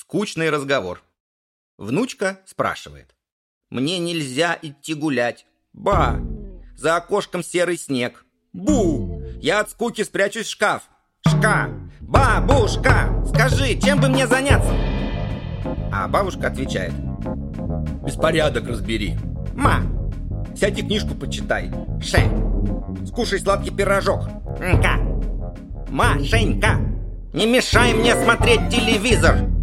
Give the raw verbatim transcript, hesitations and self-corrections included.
Скучный разговор. Внучка спрашивает. Мне нельзя идти гулять. Ба! За окошком серый снег. Бу! Я от скуки спрячусь в шкаф. Шка! Бабушка! Скажи, чем бы мне заняться? А бабушка отвечает. Беспорядок разбери. Ма! Сядь и книжку почитай. Ше! Скушай сладкий пирожок. Нка! Машенька! Не мешай мне смотреть телевизор!